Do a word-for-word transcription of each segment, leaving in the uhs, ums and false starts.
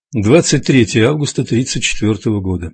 двадцать третьего августа тридцать четвёртого года.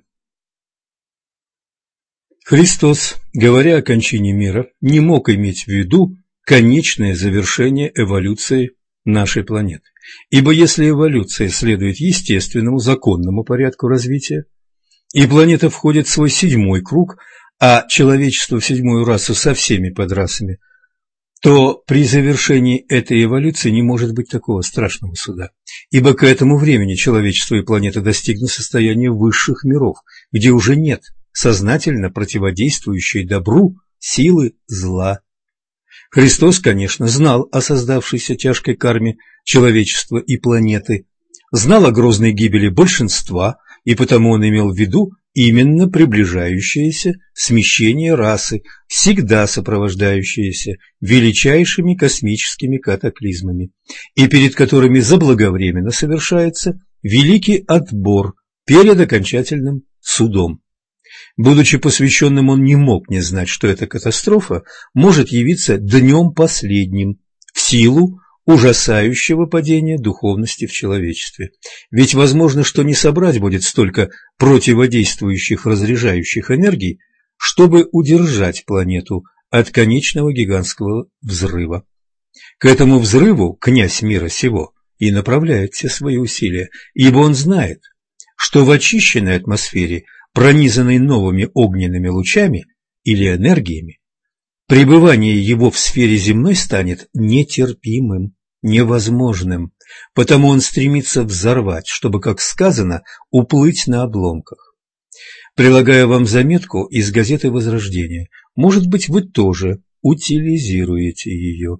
Христос, говоря о кончине мира, не мог иметь в виду конечное завершение эволюции нашей планеты. Ибо если эволюция следует естественному, законному порядку развития, и планета входит в свой седьмой круг, а человечество в седьмую расу со всеми подрасами, то при завершении этой эволюции не может быть такого страшного суда. Ибо к этому времени человечество и планета достигнут состояния высших миров, где уже нет сознательно противодействующей добру силы зла. Христос, конечно, знал о создавшейся тяжкой карме человечества и планеты, знал о грозной гибели большинства, и потому он имел в виду именно приближающееся смещение расы, всегда сопровождающееся величайшими космическими катаклизмами, и перед которыми заблаговременно совершается великий отбор перед окончательным судом. Будучи посвященным, он не мог не знать, что эта катастрофа может явиться днем последним в силу ужасающего падения духовности в человечестве. Ведь возможно, что не собрать будет столько противодействующих разряжающих энергий, чтобы удержать планету от конечного гигантского взрыва. К этому взрыву князь мира сего и направляет все свои усилия, ибо он знает, что в очищенной атмосфере, пронизанной новыми огненными лучами или энергиями, пребывание его в сфере земной станет нетерпимым, невозможным, потому он стремится взорвать, чтобы, как сказано, уплыть на обломках. Прилагая вам заметку из газеты «Возрождение», может быть, вы тоже утилизируете ее.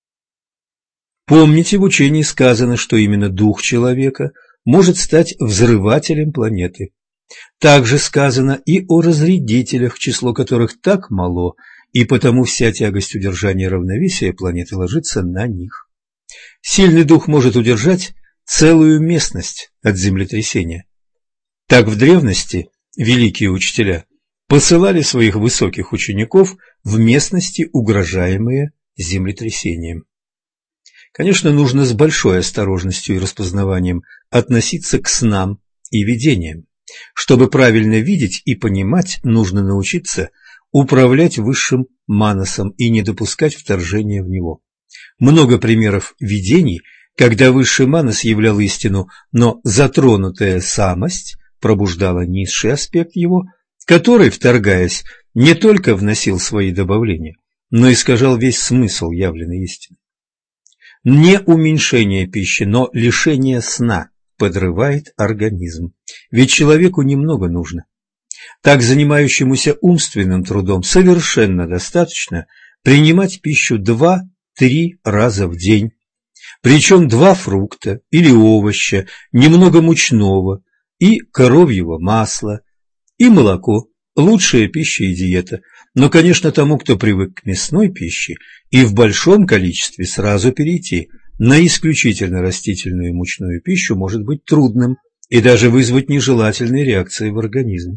Помните, в учении сказано, что именно дух человека может стать взрывателем планеты. Также сказано и о разрядителях, число которых так мало, и потому вся тягость удержания равновесия планеты ложится на них. Сильный дух может удержать целую местность от землетрясения. Так в древности великие учителя посылали своих высоких учеников в местности, угрожаемые землетрясением. Конечно, нужно с большой осторожностью и распознаванием относиться к снам и видениям. Чтобы правильно видеть и понимать, нужно научиться управлять высшим манасом и не допускать вторжения в него. Много примеров видений, когда высший манас являл истину, но затронутая самость пробуждала низший аспект его, который, вторгаясь, не только вносил свои добавления, но искажал весь смысл явленной истины. Не уменьшение пищи, но лишение сна подрывает организм, ведь человеку немного нужно. Так занимающемуся умственным трудом совершенно достаточно принимать пищу два-три раза в день, причем два фрукта или овоща, немного мучного и коровьего масла, и молоко – лучшая пища и диета. Но, конечно, тому, кто привык к мясной пище, и в большом количестве сразу перейти на исключительно растительную и мучную пищу может быть трудным и даже вызвать нежелательные реакции в организме.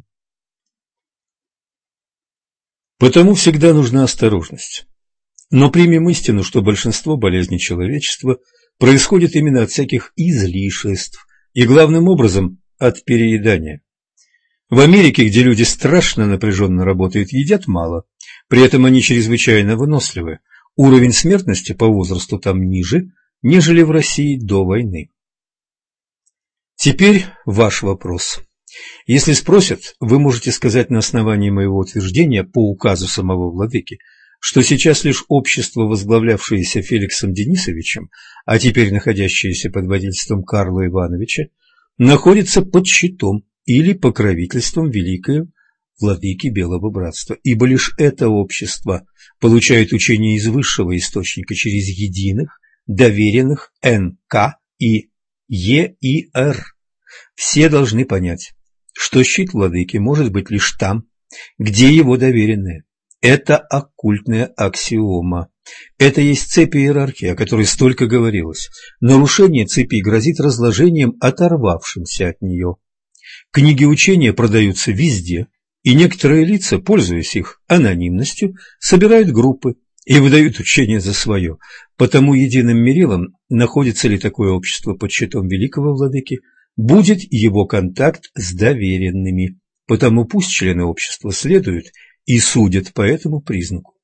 Потому всегда нужна осторожность. Но примем истину, что большинство болезней человечества происходит именно от всяких излишеств и, главным образом, от переедания. В Америке, где люди страшно напряженно работают, едят мало, при этом они чрезвычайно выносливы. Уровень смертности по возрасту там ниже, нежели в России до войны. Теперь ваш вопрос. Если спросят, вы можете сказать на основании моего утверждения по указу самого владыки, что сейчас лишь общество, возглавлявшееся Феликсом Денисовичем, а теперь находящееся под водительством Карла Ивановича, находится под щитом или покровительством великого владыки Белого Братства, ибо лишь это общество получает учение из высшего источника через единых, доверенных эн ка и е и эр. Все должны понять, что щит владыки может быть лишь там, где его доверенные. Это оккультная аксиома. Это есть цепь иерархии, о которой столько говорилось. Нарушение цепи грозит разложением оторвавшимся от нее. Книги учения продаются везде, и некоторые лица, пользуясь их анонимностью, собирают группы и выдают учение за свое. Потому единым мерилом, находится ли такое общество под щитом великого владыки, будет его контакт с доверенными, потому пусть члены общества следуют и судят по этому признаку.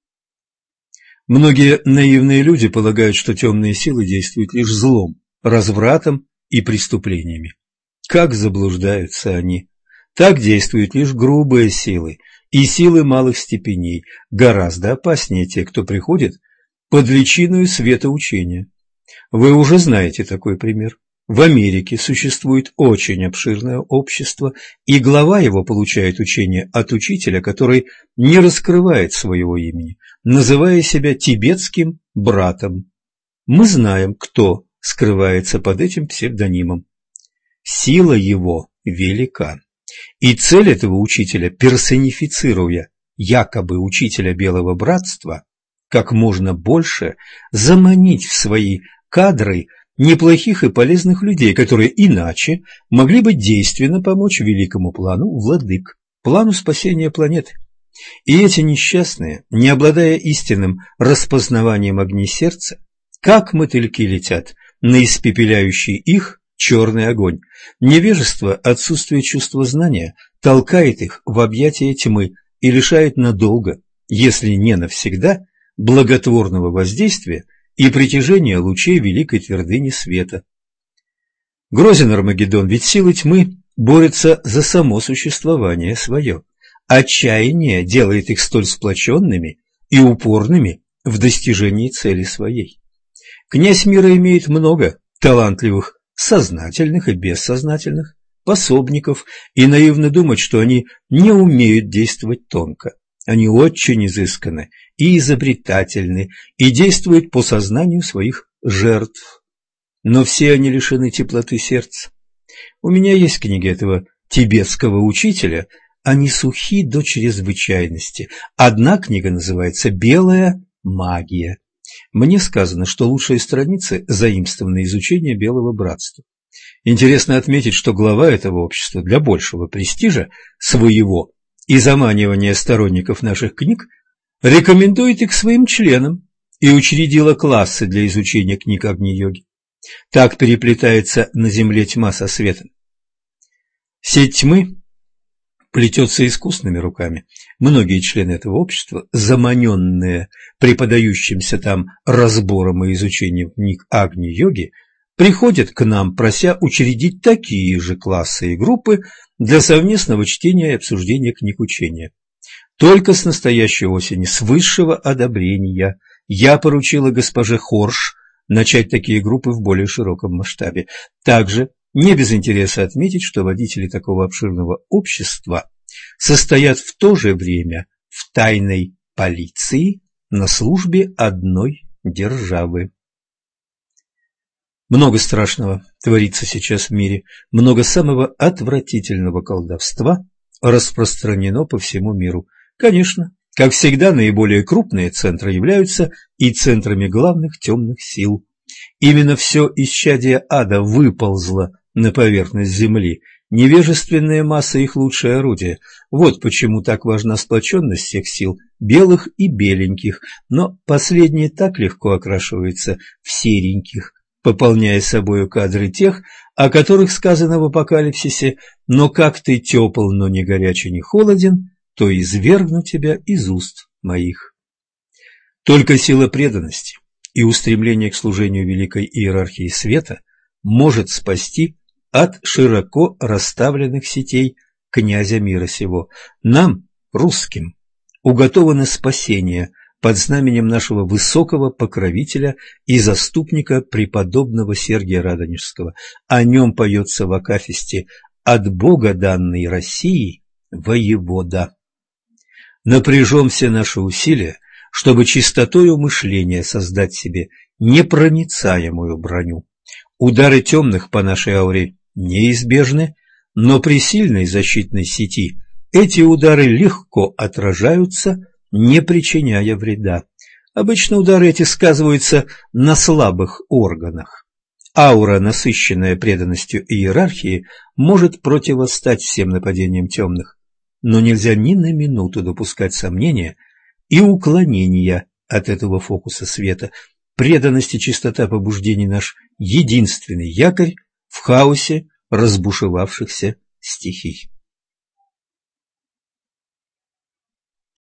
Многие наивные люди полагают, что темные силы действуют лишь злом, развратом и преступлениями. Как заблуждаются они! Так действуют лишь грубые силы и силы малых степеней. Гораздо опаснее те, кто приходит под личиною светоучения. Вы уже знаете такой пример. В Америке существует очень обширное общество, и глава его получает учение от учителя, который не раскрывает своего имени, называя себя тибетским братом. Мы знаем, кто скрывается под этим псевдонимом. Сила его велика. И цель этого учителя, персонифицируя якобы учителя Белого Братства, как можно больше заманить в свои кадры неплохих и полезных людей, которые иначе могли бы действенно помочь великому плану владык, плану спасения планеты. И эти несчастные, не обладая истинным распознаванием огней сердца, как мотыльки летят на испепеляющий их черный огонь. Невежество, отсутствие чувства знания толкает их в объятия тьмы и лишает надолго, если не навсегда, благотворного воздействия и притяжения лучей великой твердыни света. Грозен Армагеддон, ведь силы тьмы борются за само существование свое. Отчаяние делает их столь сплоченными и упорными в достижении цели своей. Князь мира имеет много талантливых, сознательных и бессознательных пособников, и наивно думать, что они не умеют действовать тонко. Они очень изысканны и изобретательны, и действуют по сознанию своих жертв. Но все они лишены теплоты сердца. У меня есть книги этого тибетского учителя, они сухи до чрезвычайности. Одна книга называется «Белая магия». Мне сказано, что лучшие страницы заимствованы из учения Белого Братства. Интересно отметить, что глава этого общества для большего престижа своего и заманивания сторонников наших книг рекомендует их своим членам и учредила классы для изучения книг Агни-йоги. Так переплетается на земле тьма со светом. Сеть тьмы плетется искусными руками. Многие члены этого общества, заманенные преподающимся там разбором и изучением книг Агни-йоги, приходят к нам, прося учредить такие же классы и группы для совместного чтения и обсуждения книг учения. Только с настоящей осени, с высшего одобрения, я поручила госпоже Хорш начать такие группы в более широком масштабе. Также не без интереса отметить, что водители такого обширного общества состоят в то же время в тайной полиции на службе одной державы. Много страшного творится сейчас в мире, много самого отвратительного колдовства распространено по всему миру. Конечно, как всегда, наиболее крупные центры являются и центрами главных темных сил. Именно все исчадие ада выползло на поверхность земли, невежественная масса их лучшее орудие. Вот почему так важна сплоченность всех сил, белых и беленьких, но последние так легко окрашиваются в сереньких, пополняя собою кадры тех, о которых сказано в Апокалипсисе: «Но как ты тепл, но не горячий, не холоден, то извергну тебя из уст моих». Только сила преданности и устремление к служению великой иерархии света может спасти от широко расставленных сетей князя мира сего. Нам, русским, уготовано спасение под знаменем нашего высокого покровителя и заступника преподобного Сергия Радонежского. О нем поется в акафисте: «От Бога данной России воевода». Напряжем все наши усилия, чтобы чистотою мышления создать себе непроницаемую броню. Удары темных по нашей ауре неизбежны, но при сильной защитной сети эти удары легко отражаются, не причиняя вреда. Обычно удары эти сказываются на слабых органах. Аура, насыщенная преданностью иерархии, может противостать всем нападениям темных, но нельзя ни на минуту допускать сомнения и уклонения от этого фокуса света. Преданность и чистота побуждений — наш единственный якорь в хаосе разбушевавшихся стихий.